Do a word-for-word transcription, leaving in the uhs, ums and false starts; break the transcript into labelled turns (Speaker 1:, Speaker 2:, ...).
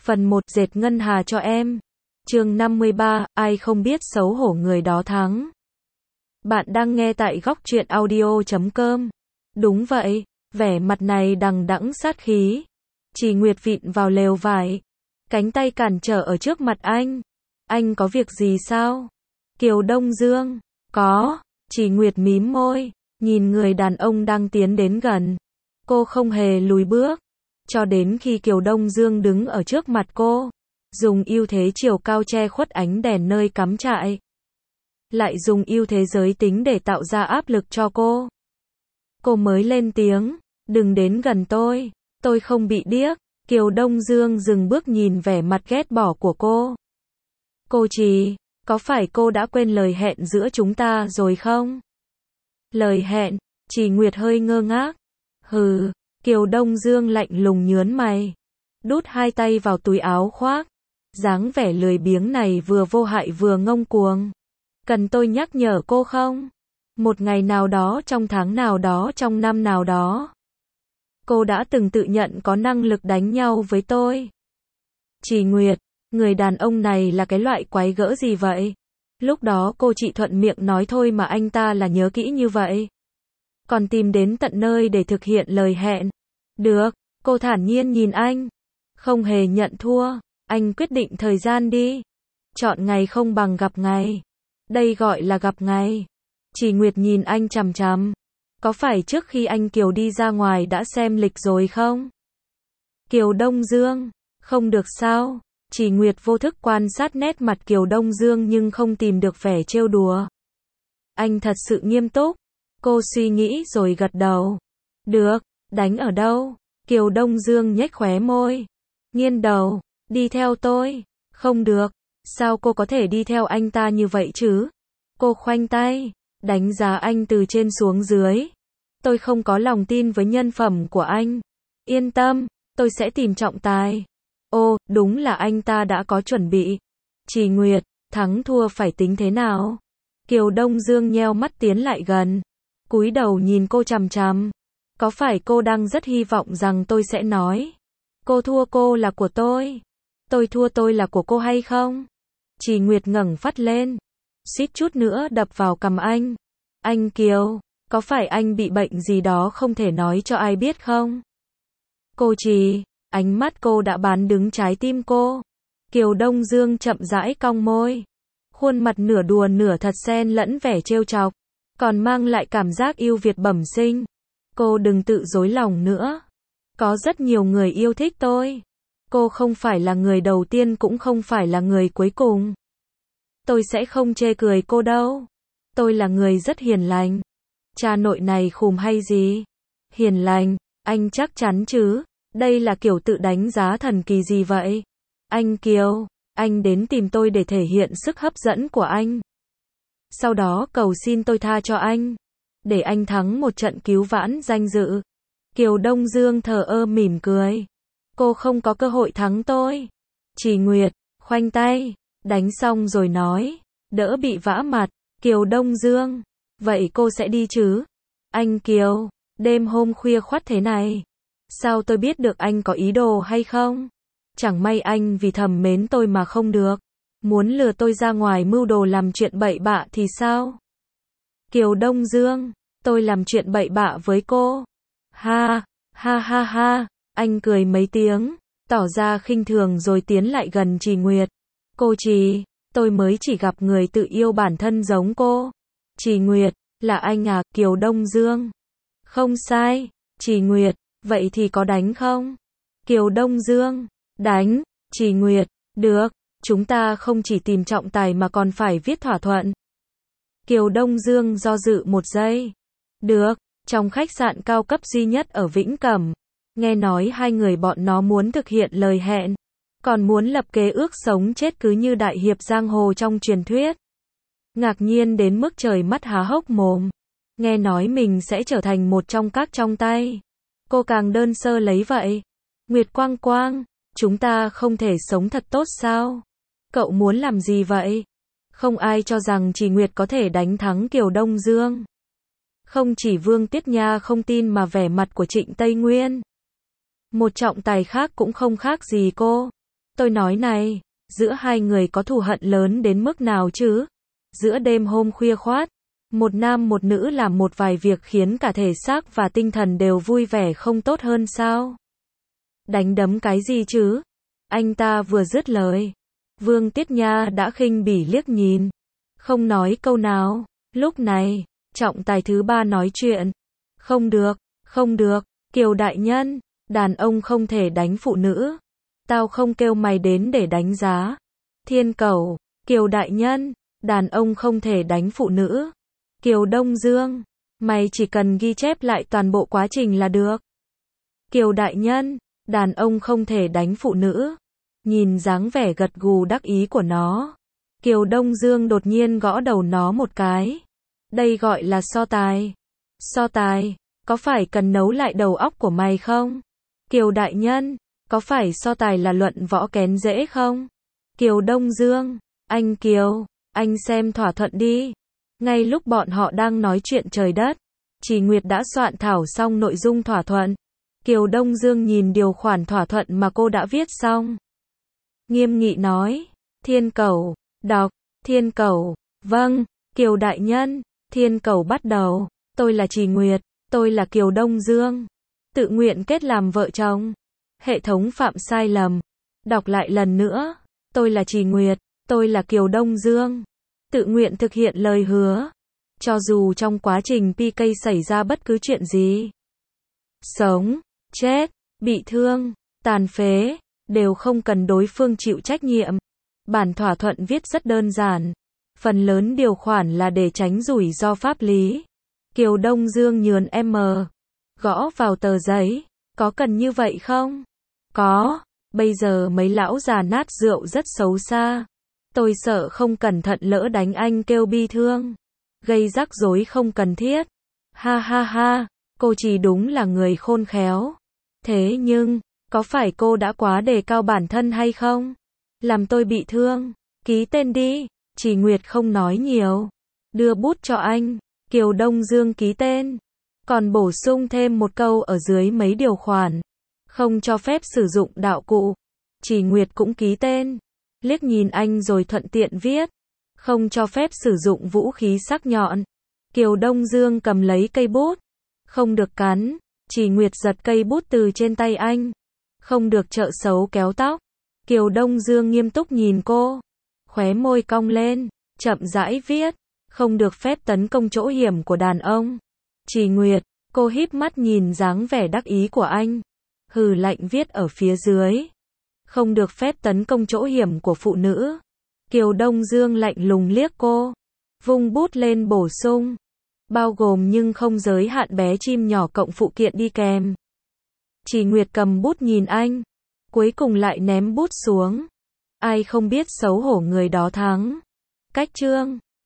Speaker 1: Phần một, dệt ngân hà cho em. Chương năm mươi ba, ai không biết xấu hổ người đó thắng. Bạn đang nghe tại góc truyện audio chấm com. Đúng vậy, vẻ mặt này đằng đẵng sát khí. Chỉ Nguyệt vịn vào lều vải, cánh tay cản trở ở trước mặt anh. Anh có việc gì sao? Kiều Đông Dương, có. Chỉ Nguyệt mím môi, nhìn người đàn ông đang tiến đến gần. Cô không hề lùi bước, cho đến khi Kiều Đông Dương đứng ở trước mặt cô, dùng ưu thế chiều cao che khuất ánh đèn nơi cắm trại, lại dùng ưu thế giới tính để tạo ra áp lực cho cô. Cô mới lên tiếng, đừng đến gần tôi, tôi không bị điếc. Kiều Đông Dương dừng bước nhìn vẻ mặt ghét bỏ của cô. Cô Trì, có phải cô đã quên lời hẹn giữa chúng ta rồi không? Lời hẹn? Chỉ Nguyệt hơi ngơ ngác. Hừ. Kiều Đông Dương lạnh lùng nhướng mày, đút hai tay vào túi áo khoác. Dáng vẻ lười biếng này vừa vô hại vừa ngông cuồng. Cần tôi nhắc nhở cô không? Một ngày nào đó trong tháng nào đó trong năm nào đó, cô đã từng tự nhận có năng lực đánh nhau với tôi. Chỉ Nguyệt, người đàn ông này là cái loại quái gỡ gì vậy? Lúc đó cô chỉ thuận miệng nói thôi mà anh ta là nhớ kỹ như vậy, còn tìm đến tận nơi để thực hiện lời hẹn. Được, cô thản nhiên nhìn anh, không hề nhận thua. Anh quyết định thời gian đi. Chọn ngày không bằng gặp ngày. Đây gọi là gặp ngày. Chỉ Nguyệt nhìn anh chằm chằm. Có phải trước khi anh Kiều đi ra ngoài đã xem lịch rồi không? Kiều Đông Dương, không được sao? Chỉ Nguyệt vô thức quan sát nét mặt Kiều Đông Dương nhưng không tìm được vẻ trêu đùa. Anh thật sự nghiêm túc. Cô suy nghĩ rồi gật đầu. Được, đánh ở đâu? Kiều Đông Dương nhếch khóe môi, nghiêng đầu, đi theo tôi. Không được, sao cô có thể đi theo anh ta như vậy chứ? Cô khoanh tay, đánh giá anh từ trên xuống dưới. Tôi không có lòng tin với nhân phẩm của anh. Yên tâm, tôi sẽ tìm trọng tài. Ô, đúng là anh ta đã có chuẩn bị. Chỉ Nguyệt, thắng thua phải tính thế nào? Kiều Đông Dương nheo mắt tiến lại gần, cúi đầu nhìn cô chằm chằm. Có phải cô đang rất hy vọng rằng tôi sẽ nói, cô thua cô là của tôi, tôi thua tôi là của cô hay không? Chỉ Nguyệt ngẩng phát lên, suýt chút nữa đập vào cằm anh. Anh Kiều, có phải anh bị bệnh gì đó không thể nói cho ai biết không? Cô Trì, ánh mắt cô đã bán đứng trái tim cô. Kiều Đông Dương chậm rãi cong môi, khuôn mặt nửa đùa nửa thật xen lẫn vẻ trêu chọc, còn mang lại cảm giác yêu Việt bẩm sinh. Cô đừng tự dối lòng nữa. Có rất nhiều người yêu thích tôi. Cô không phải là người đầu tiên cũng không phải là người cuối cùng. Tôi sẽ không chê cười cô đâu. Tôi là người rất hiền lành. Cha nội này khùng hay gì? Hiền lành, anh chắc chắn chứ? Đây là kiểu tự đánh giá thần kỳ gì vậy? Anh Kiều, anh đến tìm tôi để thể hiện sức hấp dẫn của anh, sau đó cầu xin tôi tha cho anh, để anh thắng một trận cứu vãn danh dự. Kiều Đông Dương thờ ơ mỉm cười. Cô không có cơ hội thắng tôi. Chỉ Nguyệt, khoanh tay, đánh xong rồi nói, đỡ bị vã mặt. Kiều Đông Dương, vậy cô sẽ đi chứ? Anh Kiều, đêm hôm khuya khoắt thế này, sao tôi biết được anh có ý đồ hay không? Chẳng may anh vì thầm mến tôi mà không được, muốn lừa tôi ra ngoài mưu đồ làm chuyện bậy bạ thì sao? Kiều Đông Dương, tôi làm chuyện bậy bạ với cô? Ha, ha ha ha, anh cười mấy tiếng, tỏ ra khinh thường rồi tiến lại gần Chỉ Nguyệt. Cô Trì, tôi mới chỉ gặp người tự yêu bản thân giống cô. Chỉ Nguyệt, là anh à? Kiều Đông Dương, không sai. Chỉ Nguyệt, vậy thì có đánh không? Kiều Đông Dương, đánh. Chỉ Nguyệt, được, chúng ta không chỉ tìm trọng tài mà còn phải viết thỏa thuận. Kiều Đông Dương do dự một giây. Được, trong khách sạn cao cấp duy nhất ở Vĩnh Cẩm, nghe nói hai người bọn nó muốn thực hiện lời hẹn, còn muốn lập kế ước sống chết cứ như đại hiệp giang hồ trong truyền thuyết. Ngạc nhiên đến mức trời mắt há hốc mồm, nghe nói mình sẽ trở thành một trong các trong tay. Cô càng đơn sơ lấy vậy. Nguyệt Quang Quang, chúng ta không thể sống thật tốt sao? Cậu muốn làm gì vậy? Không ai cho rằng Chỉ Nguyệt có thể đánh thắng Kiều Đông Dương. Không chỉ Vương Tiết Nha không tin mà vẻ mặt của Trịnh Tây Nguyên, một trọng tài khác cũng không khác gì cô. Tôi nói này, giữa hai người có thù hận lớn đến mức nào chứ? Giữa đêm hôm khuya khoát, một nam một nữ làm một vài việc khiến cả thể xác và tinh thần đều vui vẻ không tốt hơn sao? Đánh đấm cái gì chứ? Anh ta vừa dứt lời, Vương Tiết Nha đã khinh bỉ liếc nhìn, không nói câu nào. Lúc này, trọng tài thứ ba nói chuyện. Không được, không được, Kiều đại nhân, đàn ông không thể đánh phụ nữ. Tao không kêu mày đến để đánh giá. Thiên Cẩu, Kiều đại nhân, đàn ông không thể đánh phụ nữ. Kiều Đông Dương, mày chỉ cần ghi chép lại toàn bộ quá trình là được. Kiều đại nhân, đàn ông không thể đánh phụ nữ. Nhìn dáng vẻ gật gù đắc ý của nó, Kiều Đông Dương đột nhiên gõ đầu nó một cái. Đây gọi là so tài. So tài, có phải cần nấu lại đầu óc của mày không? Kiều đại nhân, có phải so tài là luận võ kén dễ không? Kiều Đông Dương, anh Kiều, anh xem thỏa thuận đi. Ngay lúc bọn họ đang nói chuyện trời đất, Chỉ Nguyệt đã soạn thảo xong nội dung thỏa thuận. Kiều Đông Dương nhìn điều khoản thỏa thuận mà cô đã viết xong. Nghiêm nghị nói, Thiên Cẩu, đọc, Thiên Cẩu, vâng, Kiều đại nhân, Thiên Cẩu bắt đầu, tôi là Chỉ Nguyệt, tôi là Kiều Đông Dương. Tự nguyện kết làm vợ chồng. Hệ thống phạm sai lầm. Đọc lại lần nữa, tôi là Chỉ Nguyệt, tôi là Kiều Đông Dương. Tự nguyện thực hiện lời hứa. Cho dù trong quá trình pê ca xảy ra bất cứ chuyện gì, sống, chết, bị thương, tàn phế, đều không cần đối phương chịu trách nhiệm. Bản thỏa thuận viết rất đơn giản. Phần lớn điều khoản là để tránh rủi ro pháp lý. Kiều Đông Dương nhườn M. Gõ vào tờ giấy. Có cần như vậy không? Có. Bây giờ mấy lão già nát rượu rất xấu xa. Tôi sợ không cẩn thận lỡ đánh anh kêu bi thương. Gây rắc rối không cần thiết. Ha ha ha. Cô chỉ đúng là người khôn khéo. Thế nhưng, có phải cô đã quá đề cao bản thân hay không? Làm tôi bị thương. Ký tên đi. Chỉ Nguyệt không nói nhiều. Đưa bút cho anh. Kiều Đông Dương ký tên. Còn bổ sung thêm một câu ở dưới mấy điều khoản. Không cho phép sử dụng đạo cụ. Chỉ Nguyệt cũng ký tên. Liếc nhìn anh rồi thuận tiện viết. Không cho phép sử dụng vũ khí sắc nhọn. Kiều Đông Dương cầm lấy cây bút. Không được cắn. Chỉ Nguyệt giật cây bút từ trên tay anh. Không được trợ xấu kéo tóc. Kiều Đông Dương nghiêm túc nhìn cô. Khóe môi cong lên. Chậm rãi viết. Không được phép tấn công chỗ hiểm của đàn ông. Chỉ Nguyệt, cô híp mắt nhìn dáng vẻ đắc ý của anh. Hừ lạnh viết ở phía dưới. Không được phép tấn công chỗ hiểm của phụ nữ. Kiều Đông Dương lạnh lùng liếc cô. Vung bút lên bổ sung. Bao gồm nhưng không giới hạn bé chim nhỏ cộng phụ kiện đi kèm. Chỉ Nguyệt cầm bút nhìn anh. Cuối cùng lại ném bút xuống. Ai không biết xấu hổ người đó thắng. Cách chương